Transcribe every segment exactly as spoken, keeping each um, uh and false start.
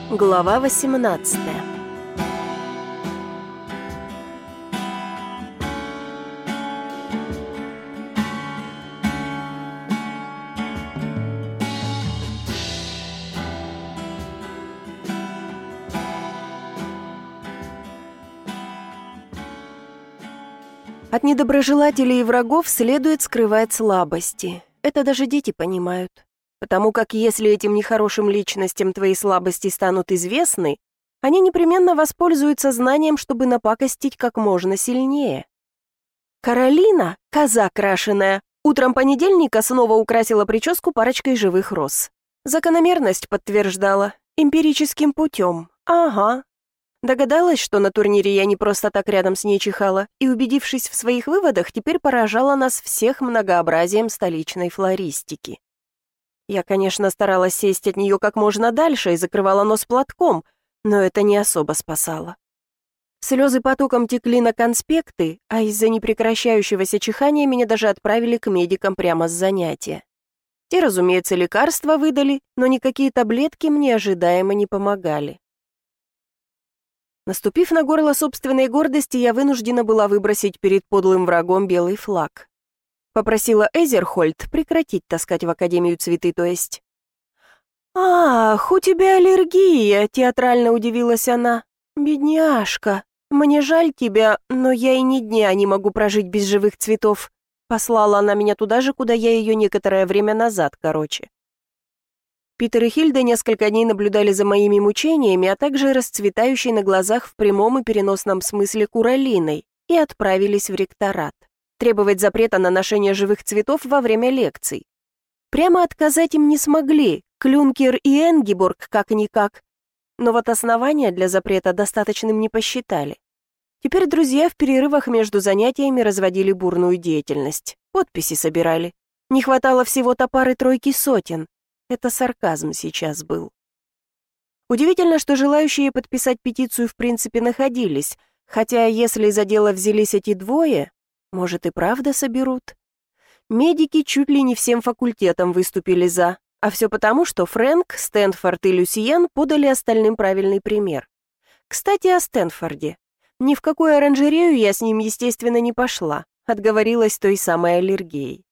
Глава восемнадцатая. От недоброжелателей и врагов следует скрывать слабости. Это даже дети понимают. Потому как если этим нехорошим личностям твои слабости станут известны, они непременно воспользуются знанием, чтобы напакостить как можно сильнее. Каролина, коза крашеная, утром понедельника снова украсила прическу парочкой живых роз. Закономерность подтверждала. Эмпирическим путем. Ага. Догадалась, что на турнире я не просто так рядом с ней чихала, и, убедившись в своих выводах, теперь поражала нас всех многообразием столичной флористики. Я, конечно, старалась сесть от нее как можно дальше и закрывала нос платком, но это не особо спасало. Слезы потоком текли на конспекты, а из-за непрекращающегося чихания меня даже отправили к медикам прямо с занятия. Те, разумеется, лекарства выдали, но никакие таблетки мне ожидаемо не помогали. Наступив на горло собственной гордости, я вынуждена была выбросить перед подлым врагом белый флаг. Попросила Эзерхольд прекратить таскать в академию цветы, то есть. «Ах, у тебя аллергия!» — театрально удивилась она. «Бедняжка, мне жаль тебя, но я и ни дня не могу прожить без живых цветов». Послала она меня туда же, куда я ее некоторое время назад, короче. Питер и Хильда несколько дней наблюдали за моими мучениями, а также расцветающей на глазах в прямом и переносном смысле Куралиной, и отправились в ректорат. Требовать запрета на ношение живых цветов во время лекций. Прямо отказать им не смогли, Клюнкер и Энгиборг как-никак, но вот основания для запрета достаточным не посчитали. Теперь друзья в перерывах между занятиями разводили бурную деятельность, подписи собирали. Не хватало всего-то пары-тройки сотен. Это сарказм сейчас был. Удивительно, что желающие подписать петицию в принципе находились, хотя если за дело взялись эти двое, может и правда соберут. Медики чуть ли не всем факультетом выступили за, а все потому, что Фрэнк, Стэнфорд и Люсьен подали остальным правильный пример. Кстати, о Стэнфорде. Ни в какую оранжерею я с ним, естественно, не пошла, отговорилась той самой аллергией.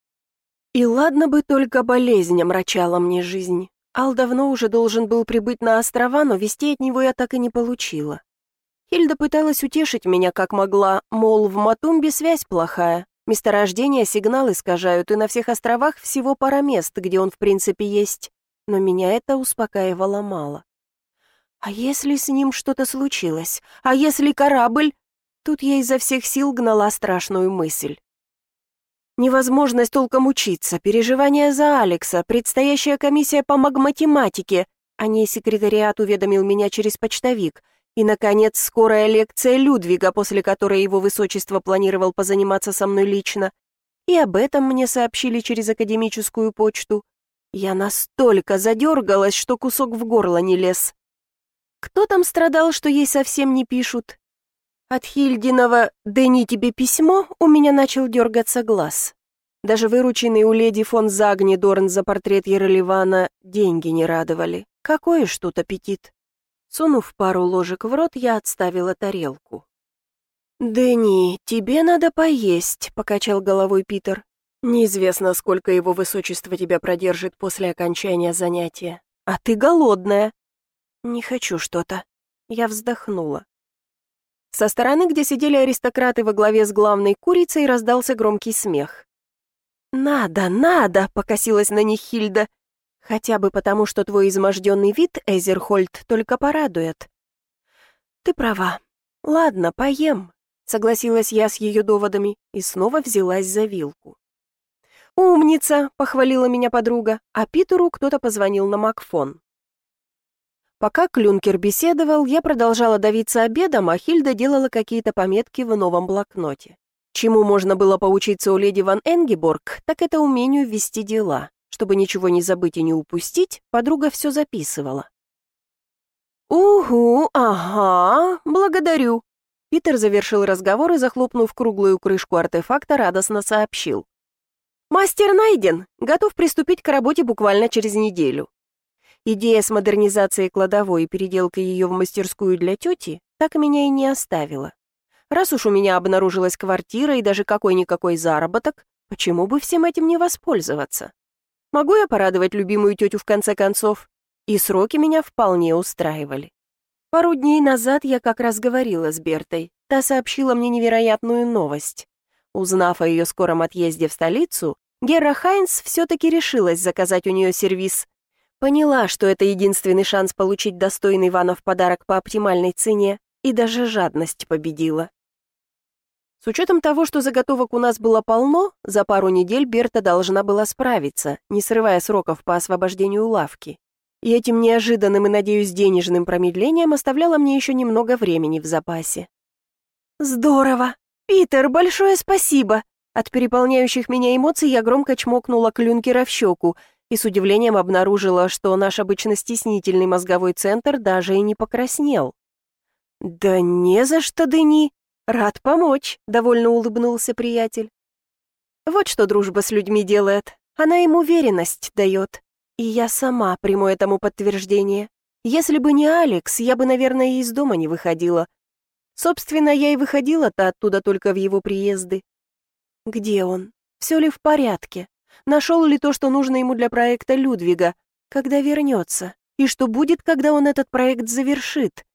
И ладно бы только болезнь омрачала мне жизнь. Ал давно уже должен был прибыть на острова, но вестей от него я так и не получила. Хильда пыталась утешить меня как могла, мол, в Матумбе связь плохая, месторождения сигнал искажают, и на всех островах всего пара мест, где он в принципе есть. Но меня это успокаивало мало. А если с ним что-то случилось? А если корабль? Тут я изо всех сил гнала страшную мысль. Невозможность толком учиться, переживания за Алекса, предстоящая комиссия по магматематике, о ней секретариат уведомил меня через почтовик, и, наконец, скорая лекция Людвига, после которой его высочество планировал позаниматься со мной лично. И об этом мне сообщили через академическую почту. Я настолько задергалась, что кусок в горло не лез. Кто там страдал, что ей совсем не пишут? От Хильдиного «Дэни тебе письмо» у меня начал дергаться глаз. Даже вырученные у леди фон Загнидорн за портрет Еролевана деньги не радовали. Какой ж тут аппетит? Сунув пару ложек в рот, я отставила тарелку. «Дэни, тебе надо поесть», — покачал головой Питер. «Неизвестно, сколько его высочество тебя продержит после окончания занятия. А ты голодная». «Не хочу что-то». Я вздохнула. Со стороны, где сидели аристократы во главе с главной курицей, раздался громкий смех. «Надо, надо!» — покосилась на них Хильда. «Хотя бы потому, что твой изможденный вид, Эзерхольд, только порадует». «Ты права. Ладно, поем», — согласилась я с ее доводами и снова взялась за вилку. «Умница!» — похвалила меня подруга, а Питеру кто-то позвонил на Макфон. Пока Клюнкер беседовал, я продолжала давиться обедом, а Хильда делала какие-то пометки в новом блокноте. Чему можно было поучиться у леди ван Энгиборг, так это умению вести дела. Чтобы ничего не забыть и не упустить, подруга все записывала. «Угу, ага, благодарю». Питер завершил разговор и, захлопнув круглую крышку артефакта, радостно сообщил. «Мастер найден, готов приступить к работе буквально через неделю. Идея с модернизацией кладовой и переделкой ее в мастерскую для тети так меня и не оставила. Раз уж у меня обнаружилась квартира и даже какой-никакой заработок, почему бы всем этим не воспользоваться? Могу я порадовать любимую тетю в конце концов? И сроки меня вполне устраивали. Пару дней назад я как раз говорила с Бертой. Та сообщила мне невероятную новость. Узнав о ее скором отъезде в столицу, Герра Хайнс все-таки решилась заказать у нее сервиз. Поняла, что это единственный шанс получить достойный Ванов подарок по оптимальной цене, и даже жадность победила. С учетом того, что заготовок у нас было полно, за пару недель Берта должна была справиться, не срывая сроков по освобождению лавки. И этим неожиданным и, надеюсь, денежным промедлением оставляла мне еще немного времени в запасе. «Здорово! Питер, большое спасибо!» От переполняющих меня эмоций я громко чмокнула Клюнкера в щеку и с удивлением обнаружила, что наш обычно стеснительный мозговой центр даже и не покраснел. «Да не за что, Дени! Рад помочь!» — довольно улыбнулся приятель. «Вот что дружба с людьми делает. Она им уверенность дает. И я сама приму этому подтверждение. Если бы не Алекс, я бы, наверное, и из дома не выходила. Собственно, я и выходила-то оттуда только в его приезды. Где он? Все ли в порядке? Нашел ли то, что нужно ему для проекта Людвига? Когда вернется? И что будет, когда он этот проект завершит?»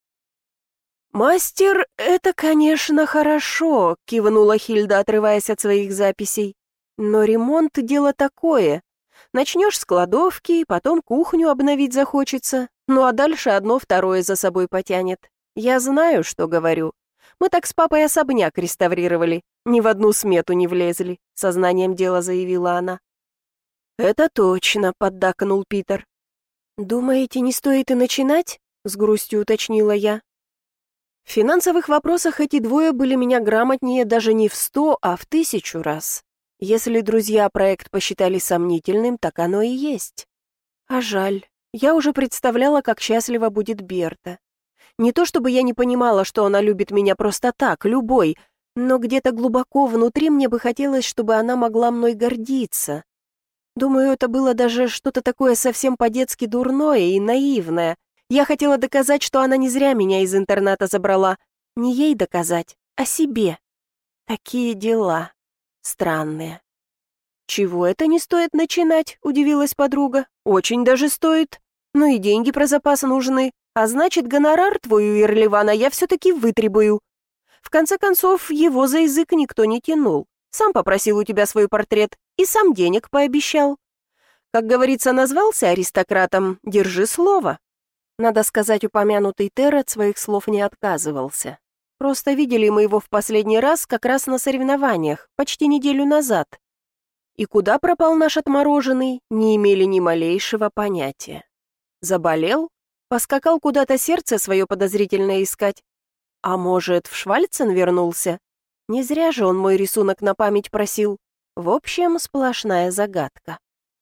«Мастер, это, конечно, хорошо», — кивнула Хильда, отрываясь от своих записей. «Но ремонт — дело такое. Начнешь с кладовки, потом кухню обновить захочется, ну а дальше одно-второе за собой потянет. Я знаю, что говорю. Мы так с папой особняк реставрировали, ни в одну смету не влезли», — сознанием дела заявила она. «Это точно», — поддакнул Питер. «Думаете, не стоит и начинать?» — с грустью уточнила я. В финансовых вопросах эти двое были меня грамотнее даже не в сто, а в тысячу раз. Если друзья проект посчитали сомнительным, так оно и есть. А жаль, я уже представляла, как счастлива будет Берта. Не то чтобы я не понимала, что она любит меня просто так, любой, но где-то глубоко внутри мне бы хотелось, чтобы она могла мной гордиться. Думаю, это было даже что-то такое совсем по-детски дурное и наивное. Я хотела доказать, что она не зря меня из интерната забрала. Не ей доказать, а себе. Такие дела. Странные. «Чего это не стоит начинать?» — удивилась подруга. «Очень даже стоит. Ну и деньги про запас нужны. А значит, гонорар твой у Ирливана я все-таки вытребую. В конце концов, его за язык никто не тянул. Сам попросил у тебя свой портрет и сам денег пообещал. Как говорится, назвался аристократом, держи слово». Надо сказать, упомянутый Тер от своих слов не отказывался. Просто видели мы его в последний раз как раз на соревнованиях, почти неделю назад. И куда пропал наш отмороженный, не имели ни малейшего понятия. Заболел? Поскакал куда-то сердце свое подозрительное искать? А может, в Швальцен вернулся? Не зря же он мой рисунок на память просил. В общем, сплошная загадка.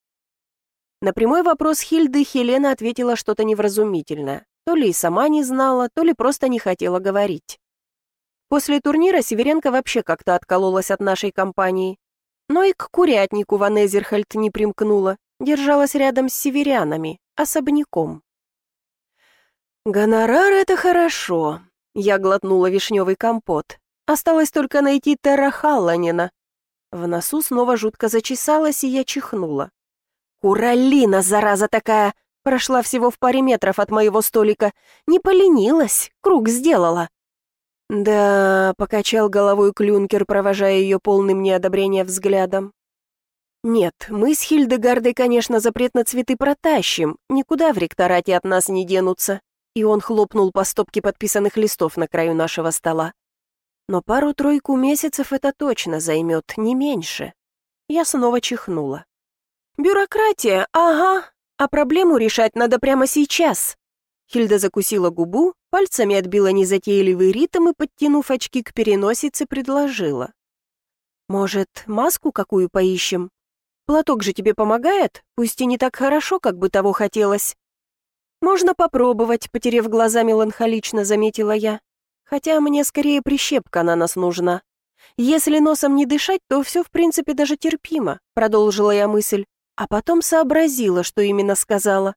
На прямой вопрос Хильды Хелена ответила что-то невразумительное. То ли и сама не знала, то ли просто не хотела говорить. После турнира Северенко вообще как-то откололась от нашей компании. Но и к курятнику Ван Эзерхольд не примкнула, держалась рядом с северянами, особняком. «Гонорар — это хорошо», — я глотнула вишневый компот. Осталось только найти Терра Халланина. В носу снова жутко зачесалась, и я чихнула. «Куралина, зараза такая!» Прошла всего в паре метров от моего столика. Не поленилась, круг сделала. «Да», — покачал головой Клюнкер, провожая ее полным неодобрения взглядом. «Нет, мы с Хильдегардой, конечно, запрет на цветы протащим, никуда в ректорате от нас не денутся». И он хлопнул по стопке подписанных листов на краю нашего стола. «Но пару-тройку месяцев это точно займет, не меньше». Я снова чихнула. «Бюрократия, ага, а проблему решать надо прямо сейчас». Хильда закусила губу, пальцами отбила незатейливый ритм и, подтянув очки к переносице, предложила. «Может, маску какую поищем? Платок же тебе помогает, пусть и не так хорошо, как бы того хотелось». «Можно попробовать», — потерев глаза, меланхолично заметила я. «Хотя мне скорее прищепка на нос нужна. Если носом не дышать, то все в принципе даже терпимо», — продолжила я мысль. А потом сообразила, что именно сказала.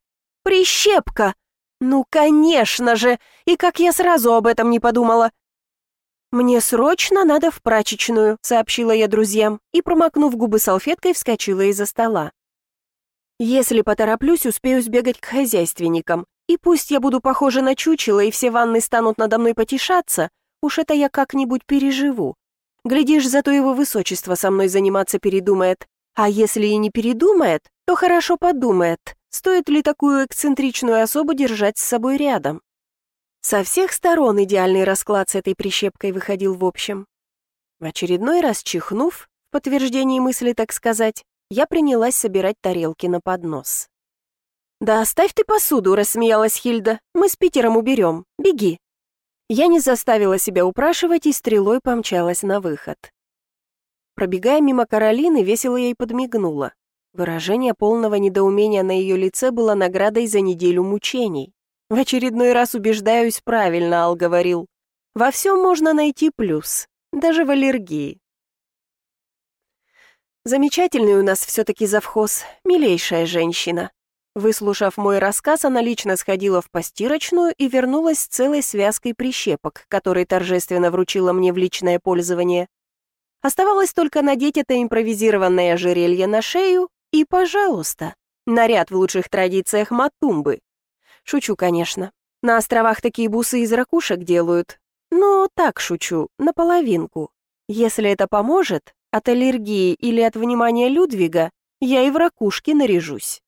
Прищепка! Ну, конечно же! И как я сразу об этом не подумала! «Мне срочно надо в прачечную», — сообщила я друзьям и, промокнув губы салфеткой, вскочила из-за стола. «Если потороплюсь, успею сбегать к хозяйственникам, и пусть я буду похожа на чучело, и все ванны станут надо мной потешаться, уж это я как-нибудь переживу. Глядишь, зато его высочество со мной заниматься передумает, а если и не передумает, то хорошо подумает, стоит ли такую эксцентричную особу держать с собой рядом». Со всех сторон идеальный расклад с этой прищепкой выходил в общем. В очередной раз чихнув, в подтверждении мысли, так сказать, я принялась собирать тарелки на поднос. «Да оставь ты посуду», — рассмеялась Хильда, «мы с Питером уберем, беги». Я не заставила себя упрашивать и стрелой помчалась на выход. Пробегая мимо Каролины, весело ей подмигнула. Выражение полного недоумения на ее лице было наградой за неделю мучений. В очередной раз убеждаюсь, правильно Ал говорил. Во всем можно найти плюс, даже в аллергии. Замечательный у нас все-таки завхоз, милейшая женщина. Выслушав мой рассказ, она лично сходила в постирочную и вернулась с целой связкой прищепок, которые торжественно вручила мне в личное пользование. Оставалось только надеть это импровизированное ожерелье на шею и, пожалуйста, наряд в лучших традициях Матумбы. Шучу, конечно. На островах такие бусы из ракушек делают. Но так шучу, наполовинку. Если это поможет, от аллергии или от внимания Людвига, я и в ракушке наряжусь.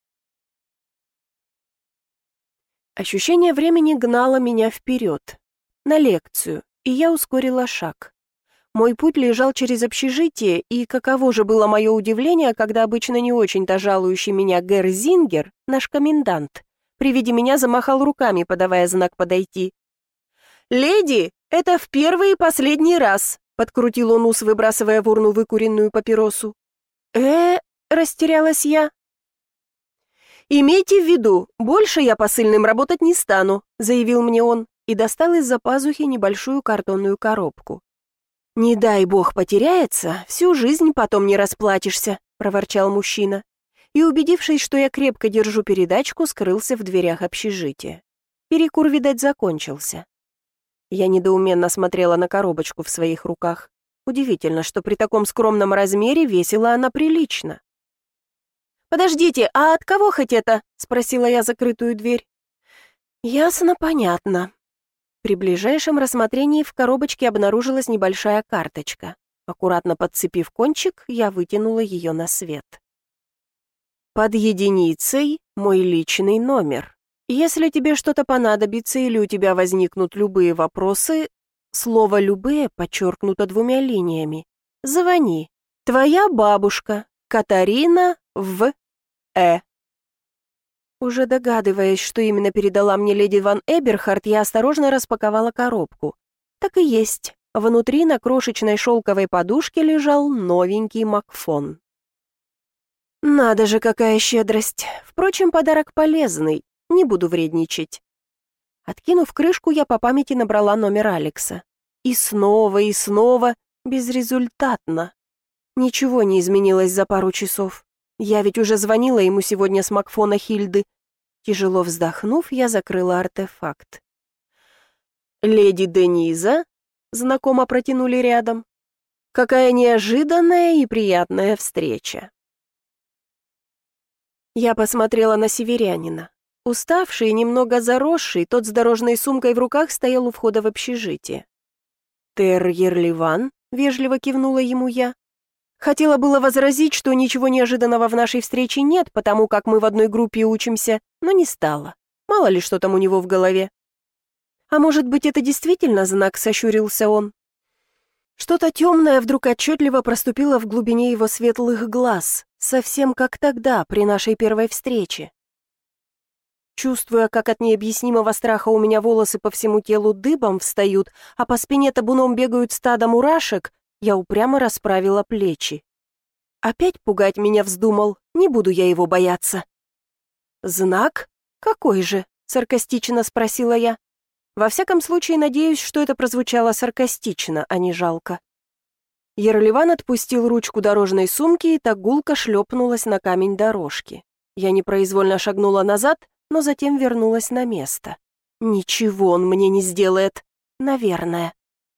Ощущение времени гнало меня вперед, на лекцию, и я ускорила шаг. Мой путь лежал через общежитие, и каково же было мое удивление, когда обычно не очень-то жалующий меня Герр Зингер, наш комендант, при виде меня замахал руками, подавая знак подойти. «Леди, это в первый и последний раз», — подкрутил он ус, выбрасывая в урну выкуренную папиросу. «Э-э», растерялась я. «Имейте в виду, больше я посыльным работать не стану», — заявил мне он и достал из-за пазухи небольшую картонную коробку. «Не дай бог потеряется, всю жизнь потом не расплатишься», — проворчал мужчина. И, убедившись, что я крепко держу передачку, скрылся в дверях общежития. Перекур, видать, закончился. Я недоуменно смотрела на коробочку в своих руках. Удивительно, что при таком скромном размере весила она прилично. «Подождите, а от кого хоть это?» — спросила я закрытую дверь. «Ясно, понятно». При ближайшем рассмотрении в коробочке обнаружилась небольшая карточка. Аккуратно подцепив кончик, я вытянула ее на свет. «Под единицей мой личный номер. Если тебе что-то понадобится или у тебя возникнут любые вопросы, слово «любые» подчеркнуто двумя линиями. Звони. Твоя бабушка, Катарина В. Э». Уже догадываясь, что именно передала мне леди Ван Эберхард, я осторожно распаковала коробку. Так и есть. Внутри на крошечной шелковой подушке лежал новенький Макфон. Надо же, какая щедрость. Впрочем, подарок полезный. Не буду вредничать. Откинув крышку, я по памяти набрала номер Алекса. И снова, и снова, безрезультатно. Ничего не изменилось за пару часов. Я ведь уже звонила ему сегодня с Макфона Хильды. Тяжело вздохнув, я закрыла артефакт. «Леди Дениза?» — знакомо протянули рядом. «Какая неожиданная и приятная встреча!» Я посмотрела на северянина. Уставший и немного заросший, тот с дорожной сумкой в руках стоял у входа в общежитие. «Тер Ерливан?» — вежливо кивнула ему я. Хотела было возразить, что ничего неожиданного в нашей встрече нет, потому как мы в одной группе учимся, но не стала. Мало ли, что там у него в голове. «А может быть, это действительно знак?» — сощурился он. Что-то темное вдруг отчетливо проступило в глубине его светлых глаз, совсем как тогда, при нашей первой встрече. Чувствуя, как от необъяснимого страха у меня волосы по всему телу дыбом встают, а по спине табуном бегают стадо мурашек, я упрямо расправила плечи. Опять пугать меня вздумал, не буду я его бояться. «Знак? Какой же?» — саркастично спросила я. Во всяком случае, надеюсь, что это прозвучало саркастично, а не жалко. Ерливан отпустил ручку дорожной сумки, и та гулко шлепнулась на камень дорожки. Я непроизвольно шагнула назад, но затем вернулась на место. Ничего он мне не сделает, наверное.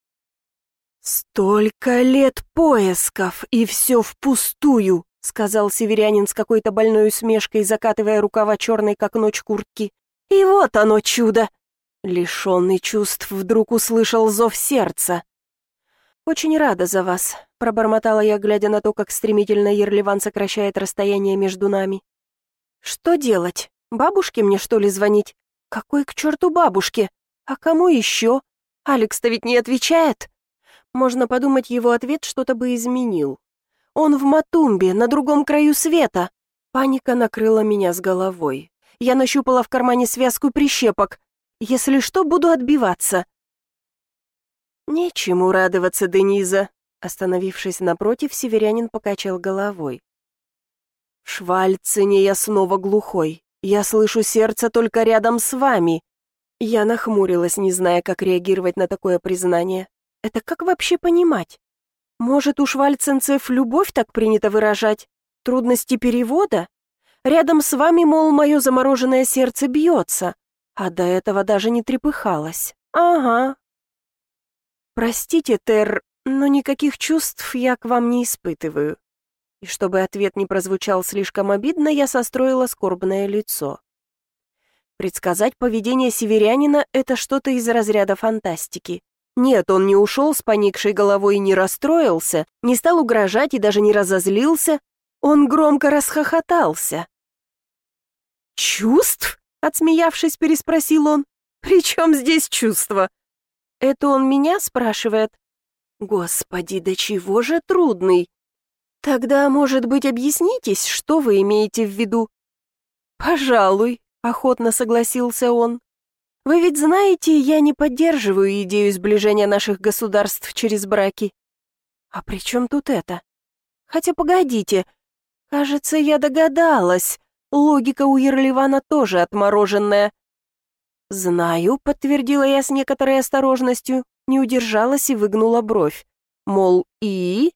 «Столько лет поисков, и все впустую», — сказал северянин с какой-то больной усмешкой, закатывая рукава черной, как ночь, куртки. «И вот оно чудо!» Лишенный чувств вдруг услышал зов сердца. «Очень рада за вас», — пробормотала я, глядя на то, как стремительно Ерливан сокращает расстояние между нами. «Что делать? Бабушке мне, что ли, звонить? Какой к черту бабушке? А кому еще? Алекс-то ведь не отвечает». Можно подумать, его ответ что-то бы изменил. Он в Матумбе, на другом краю света. Паника накрыла меня с головой. Я нащупала в кармане связку прищепок. Если что, буду отбиваться. «Нечему радоваться, Дениза», — остановившись напротив, северянин покачал головой. «В Швальцине я снова глухой. Я слышу сердце только рядом с вами». Я нахмурилась, не зная, как реагировать на такое признание. Это как вообще понимать? Может, у швальценцев любовь так принято выражать? Трудности перевода? Рядом с вами, мол, мое замороженное сердце бьется, а до этого даже не трепыхалось. Ага. Простите, Тер, но никаких чувств я к вам не испытываю. И чтобы ответ не прозвучал слишком обидно, я состроила скорбное лицо. Предсказать поведение северянина — это что-то из разряда фантастики. Нет, он не ушел с поникшей головой и не расстроился, не стал угрожать и даже не разозлился. Он громко расхохотался. «Чувств?» — отсмеявшись, переспросил он. «При чем здесь чувства?» «Это он меня спрашивает?» «Господи, до чего же трудный!» «Тогда, может быть, объяснитесь, что вы имеете в виду?» «Пожалуй», — охотно согласился он. «Вы ведь знаете, я не поддерживаю идею сближения наших государств через браки». «А при чем тут это?» «Хотя погодите, кажется, я догадалась. Логика у Ерливана тоже отмороженная». «Знаю», — подтвердила я с некоторой осторожностью, не удержалась и выгнула бровь. Мол, и?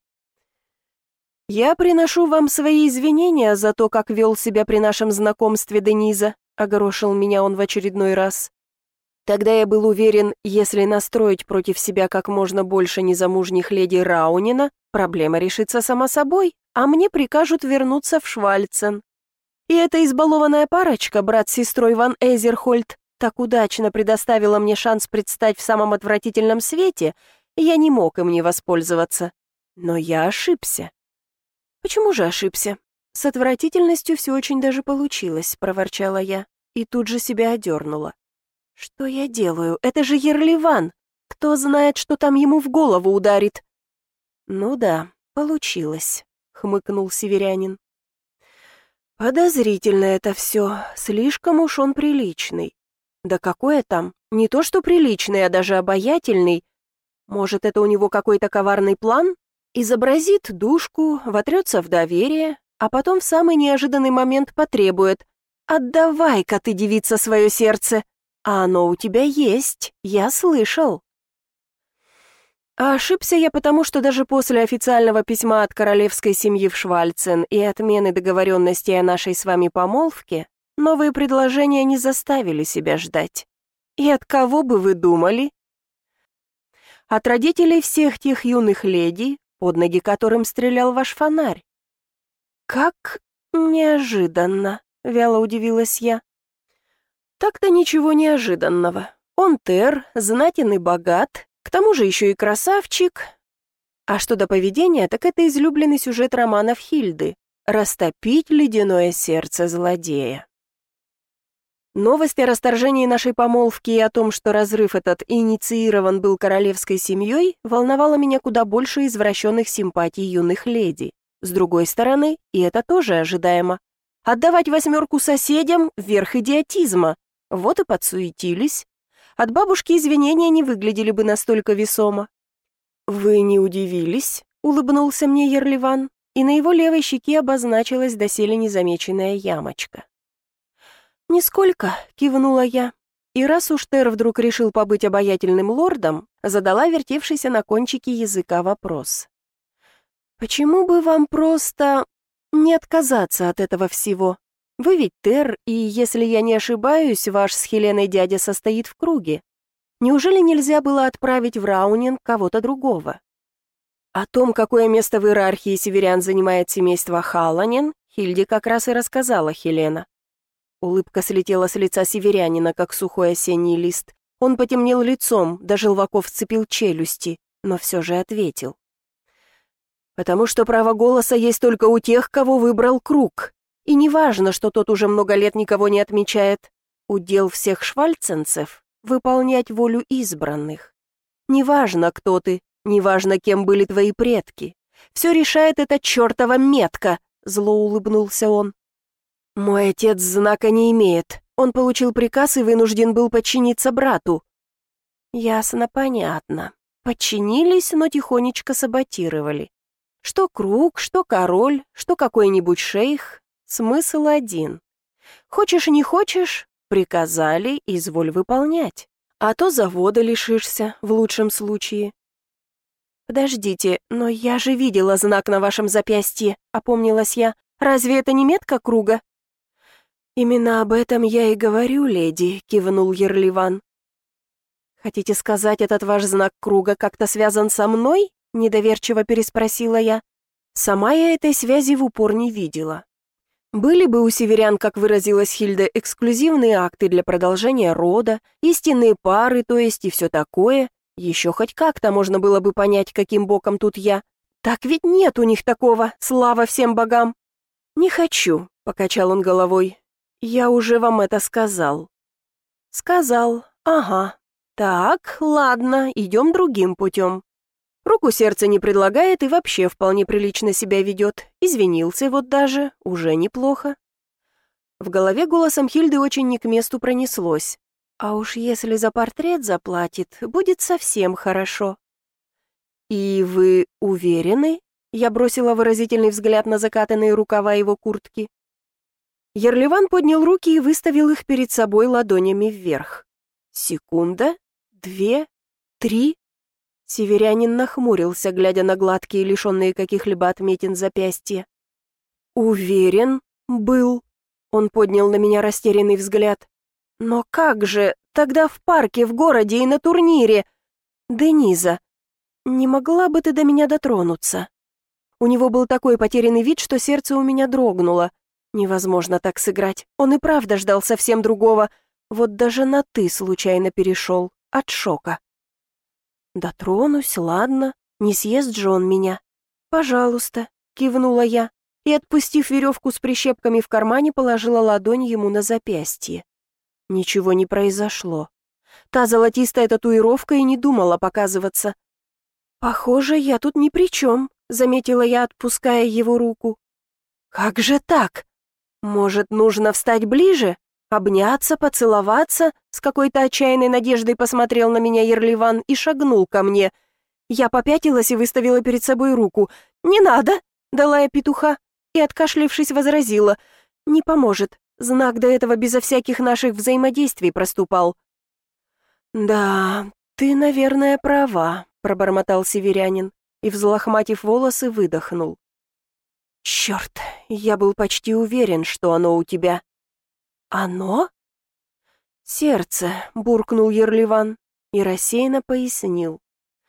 «Я приношу вам свои извинения за то, как вел себя при нашем знакомстве, Дениза», — огорошил меня он в очередной раз. Тогда я был уверен, если настроить против себя как можно больше незамужних леди Раунина, проблема решится сама собой, а мне прикажут вернуться в Швальцен. И эта избалованная парочка, брат с сестрой Ван Эзерхольд, так удачно предоставила мне шанс предстать в самом отвратительном свете, и я не мог им не воспользоваться. Но я ошибся. Почему же ошибся? С отвратительностью все очень даже получилось, проворчала я, и тут же себя одернула. Что я делаю? Это же Ерливан. Кто знает, что там ему в голову ударит? Ну да, получилось, хмыкнул северянин. Подозрительно это все, слишком уж он приличный. Да какое там, не то что приличный, а даже обаятельный. Может, это у него какой-то коварный план? Изобразит душку, вотрется в доверие, а потом в самый неожиданный момент потребует: «Отдавай-ка ты, девица, свое сердце, а оно у тебя есть, я слышал». А ошибся я потому, что даже после официального письма от королевской семьи в Швальцен и отмены договоренности о нашей с вами помолвке, новые предложения не заставили себя ждать. И от кого бы вы думали? От родителей всех тех юных леди, под ноги которым стрелял ваш фонарь. «Как неожиданно», — вяло удивилась я. «Так-то ничего неожиданного. Он Тер, знатен и богат, к тому же еще и красавчик. А что до поведения, так это излюбленный сюжет романов Хильды — растопить ледяное сердце злодея». Новость о расторжении нашей помолвки и о том, что разрыв этот инициирован был королевской семьей, волновала меня куда больше извращенных симпатий юных леди. С другой стороны, и это тоже ожидаемо. Отдавать восьмерку соседям — верх идиотизма. Вот и подсуетились. От бабушки извинения не выглядели бы настолько весомо. «Вы не удивились?» — улыбнулся мне Ерливан, и на его левой щеке обозначилась доселе незамеченная ямочка. «Нисколько», — кивнула я, и раз уж Тер вдруг решил побыть обаятельным лордом, задала вертевшийся на кончике языка вопрос. «Почему бы вам просто не отказаться от этого всего? Вы ведь Тер, и, если я не ошибаюсь, ваш с Хеленой дядя состоит в круге. Неужели нельзя было отправить в Раунин кого-то другого? О том, какое место в иерархии северян занимает семейство Халланен, Хильде как раз и рассказала Хелена. Улыбка слетела с лица северянина, как сухой осенний лист. Он потемнел лицом, до желваков сцепил челюсти, но все же ответил. «Потому что право голоса есть только у тех, кого выбрал круг. И не важно, что тот уже много лет никого не отмечает. Удел всех швальценцев — выполнять волю избранных. Неважно, кто ты, неважно, кем были твои предки. Все решает эта чертова метка», — зло улыбнулся он. «Мой отец знака не имеет. Он получил приказ и вынужден был подчиниться брату». «Ясно, понятно. Подчинились, но тихонечко саботировали. Что круг, что король, что какой-нибудь шейх. Смысл один. Хочешь не хочешь, приказали, изволь выполнять. А то завода лишишься, в лучшем случае». «Подождите, но я же видела знак на вашем запястье», — опомнилась я. «Разве это не метка круга?» «Именно об этом я и говорю, леди», — кивнул Ерливан. «Хотите сказать, этот ваш знак круга как-то связан со мной?» — недоверчиво переспросила я. Сама я этой связи в упор не видела. Были бы у северян, как выразилась Хильда, эксклюзивные акты для продолжения рода, истинные пары, то есть и все такое, еще хоть как-то можно было бы понять, каким боком тут я. Так ведь нет у них такого, слава всем богам. «Не хочу», — покачал он головой. «Я уже вам это сказал». «Сказал, ага. Так, ладно, идем другим путем. Руку сердце не предлагает и вообще вполне прилично себя ведет. Извинился вот даже, уже неплохо». В голове голосом Хильды очень не к месту пронеслось. «А уж если за портрет заплатит, будет совсем хорошо». «И вы уверены?» Я бросила выразительный взгляд на закатанные рукава его куртки. Ерливан поднял руки и выставил их перед собой ладонями вверх. Секунда, две, три. Северянин нахмурился, глядя на гладкие, лишенные каких-либо отметин запястья. «Уверен, был». Он поднял на меня растерянный взгляд. «Но как же, тогда в парке, в городе и на турнире? Дениза, не могла бы ты до меня дотронуться?» У него был такой потерянный вид, что сердце у меня дрогнуло. Невозможно так сыграть. Он и правда ждал совсем другого. Вот даже на «ты» случайно перешел. От шока. «Дотронусь, ладно. Не съест же он меня». «Пожалуйста», — кивнула я. И, отпустив веревку с прищепками в кармане, положила ладонь ему на запястье. Ничего не произошло. Та золотистая татуировка и не думала показываться. «Похоже, я тут ни при чем», — заметила я, отпуская его руку. «Как же так? Может, нужно встать ближе? Обняться, поцеловаться?» С какой-то отчаянной надеждой посмотрел на меня Ерливан и шагнул ко мне. Я попятилась и выставила перед собой руку. «Не надо!» — дала я петуха и, откашлившись, возразила. «Не поможет. Знак до этого безо всяких наших взаимодействий проступал». «Да, ты, наверное, права», — пробормотал северянин и, взлохматив волосы, выдохнул. «Черт, я был почти уверен, что оно у тебя». «Оно?» «Сердце», — буркнул Ерливан и рассеянно пояснил.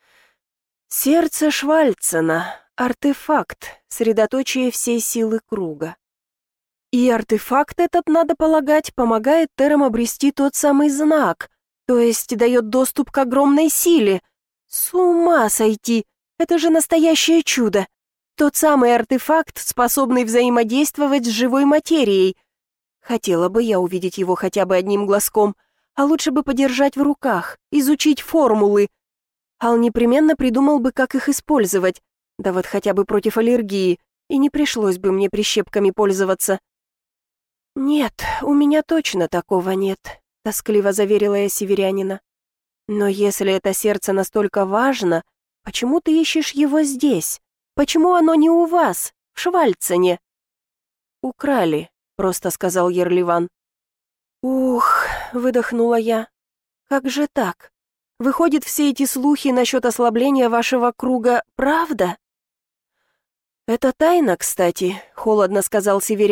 «Сердце Швальцена, артефакт, средоточие всей силы круга. И артефакт этот, надо полагать, помогает Терам обрести тот самый знак, то есть дает доступ к огромной силе. С ума сойти! Это же настоящее чудо! Тот самый артефакт, способный взаимодействовать с живой материей. Хотела бы я увидеть его хотя бы одним глазком, а лучше бы подержать в руках, изучить формулы. Ал непременно придумал бы, как их использовать, да вот хотя бы против аллергии, и не пришлось бы мне прищепками пользоваться». «Нет, у меня точно такого нет», — тоскливо заверила я северянина. «Но если это сердце настолько важно, почему ты ищешь его здесь? Почему оно не у вас, в Швальцене?» «Украли», — просто сказал Ерливан. «Ух», — выдохнула я, — «как же так? Выходит, все эти слухи насчет ослабления вашего круга правда?» «Это тайна, кстати», — холодно сказал северянин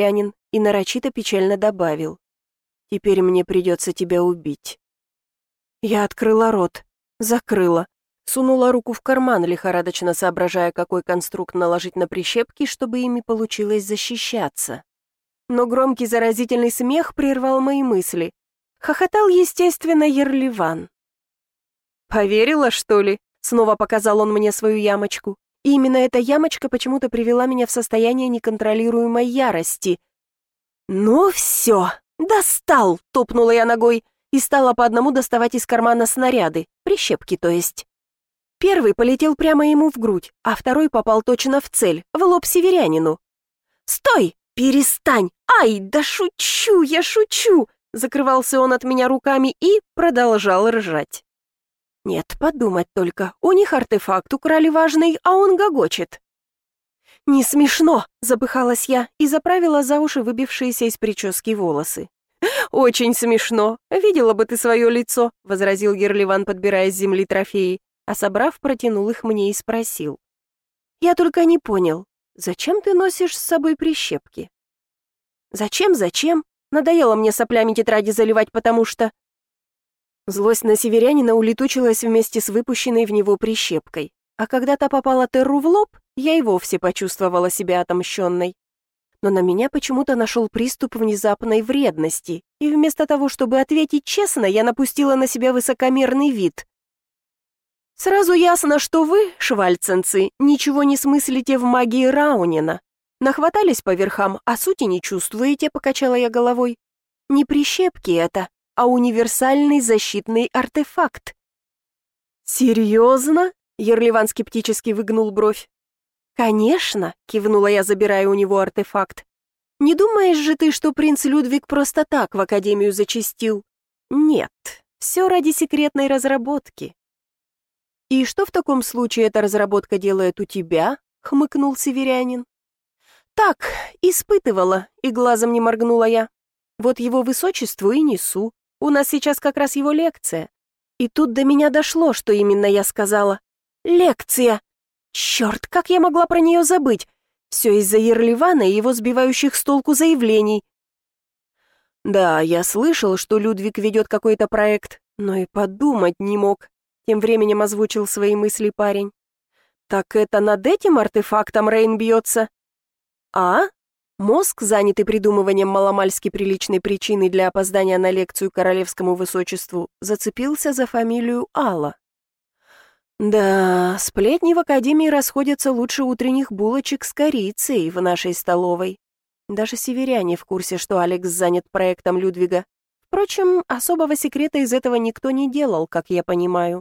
и нарочито печально добавил: «Теперь мне придется тебя убить». Я открыла рот, закрыла, сунула руку в карман, лихорадочно соображая, какой конструкт наложить на прищепки, чтобы ими получилось защищаться. Но громкий заразительный смех прервал мои мысли. Хохотал, естественно, Ерливан. «Поверила, что ли?» — снова показал он мне свою ямочку. И именно эта ямочка почему-то привела меня в состояние неконтролируемой ярости. «Ну все, достал!» — топнула я ногой и стала по одному доставать из кармана снаряды, прищепки, то есть. Первый полетел прямо ему в грудь, а второй попал точно в цель, в лоб северянину. «Стой! Перестань! Ай, да шучу, я шучу!» Закрывался он от меня руками и продолжал ржать. Нет, подумать только, у них артефакт украли важный, а он гогочет. «Не смешно!» — запыхалась я и заправила за уши выбившиеся из прически волосы. «Очень смешно! Видела бы ты свое лицо!» — возразил Ерливан, подбирая с земли трофеи, а собрав, протянул их мне и спросил. «Я только не понял, зачем ты носишь с собой прищепки?» «Зачем, зачем? Надоело мне соплями тетради заливать, потому что...» Злость на северянина улетучилась вместе с выпущенной в него прищепкой, а когда та попала Терру в лоб, я и вовсе почувствовала себя отомщенной. Но на меня почему-то нашел приступ внезапной вредности, и вместо того, чтобы ответить честно, я напустила на себя высокомерный вид. «Сразу ясно, что вы, швальценцы, ничего не смыслите в магии Раунина. Нахватались по верхам, а сути не чувствуете», — покачала я головой. «Не прищепки это, а универсальный защитный артефакт». «Серьезно?» — Ерливан скептически выгнул бровь. «Конечно», — кивнула я, забирая у него артефакт. «Не думаешь же ты, что принц Людвиг просто так в академию зачастил? Нет, все ради секретной разработки». «И что в таком случае эта разработка делает у тебя?» — хмыкнул северянин. «Так, испытывала, и глазом не моргнула я. Вот его высочеству и несу. У нас сейчас как раз его лекция. И тут до меня дошло, что именно я сказала. Лекция! Черт, как я могла про нее забыть? Все из-за Ерливана и его сбивающих с толку заявлений». «Да, я слышал, что Людвиг ведет какой-то проект, но и подумать не мог», — тем временем озвучил свои мысли парень. «Так это над этим артефактом Рейн бьется?» «А?» Мозг, занятый придумыванием маломальски приличной причины для опоздания на лекцию королевскому высочеству, зацепился за фамилию Алла. «Да, сплетни в академии расходятся лучше утренних булочек с корицей в нашей столовой. Даже северяне в курсе, что Алекс занят проектом Людвига. Впрочем, особого секрета из этого никто не делал, как я понимаю».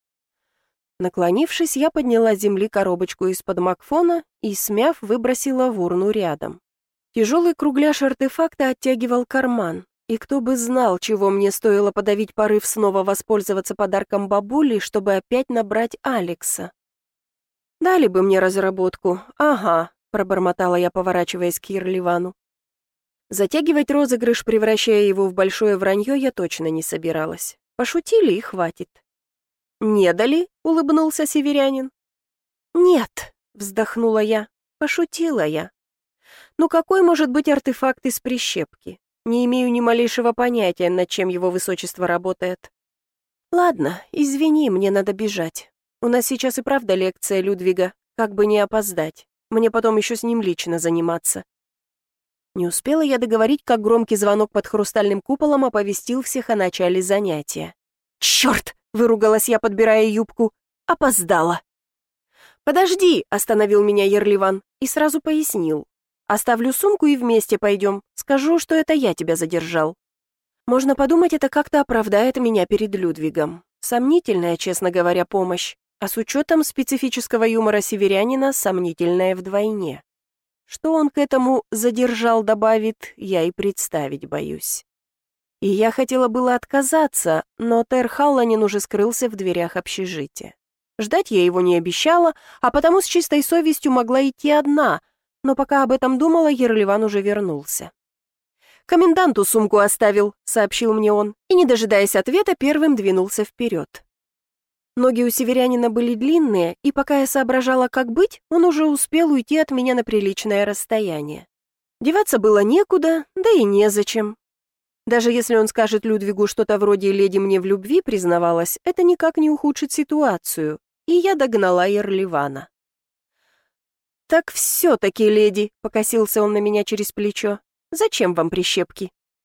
Наклонившись, я подняла с земли коробочку из-под Макфона и, смяв, выбросила в урну рядом. Тяжелый кругляш артефакта оттягивал карман, и кто бы знал, чего мне стоило подавить порыв снова воспользоваться подарком бабули, чтобы опять набрать Алекса. «Дали бы мне разработку, ага», — пробормотала я, поворачиваясь к Ерливану. Затягивать розыгрыш, превращая его в большое вранье, я точно не собиралась. Пошутили и хватит. «Не дали?» — улыбнулся северянин. «Нет», — вздохнула я, — пошутила я. «Ну какой может быть артефакт из прищепки? Не имею ни малейшего понятия, над чем его высочество работает». «Ладно, извини, мне надо бежать. У нас сейчас и правда лекция Людвига, как бы не опоздать. Мне потом еще с ним лично заниматься». Не успела я договорить, как громкий звонок под хрустальным куполом оповестил всех о начале занятия. «Черт!» — выругалась я, подбирая юбку. «Опоздала». «Подожди!» — остановил меня Ерливан и сразу пояснил. «Оставлю сумку и вместе пойдем. Скажу, что это я тебя задержал». Можно подумать, это как-то оправдает меня перед Людвигом. Сомнительная, честно говоря, помощь. А с учетом специфического юмора северянина, сомнительная вдвойне. Что он к этому «задержал» добавит, я и представить боюсь. И я хотела было отказаться, но Тер Халланин уже скрылся в дверях общежития. Ждать я его не обещала, а потому с чистой совестью могла идти одна, но пока об этом думала, Ерливан уже вернулся. «Коменданту сумку оставил», — сообщил мне он, и, не дожидаясь ответа, первым двинулся вперед. Ноги у северянина были длинные, и пока я соображала, как быть, он уже успел уйти от меня на приличное расстояние. Деваться было некуда, да и незачем. Даже если он скажет Людвигу что-то вроде «леди мне в любви признавалась», это никак не ухудшит ситуацию, и я догнала Ерливана. «Так все-таки, леди», — покосился он на меня через плечо, — «зачем вам прищепки?»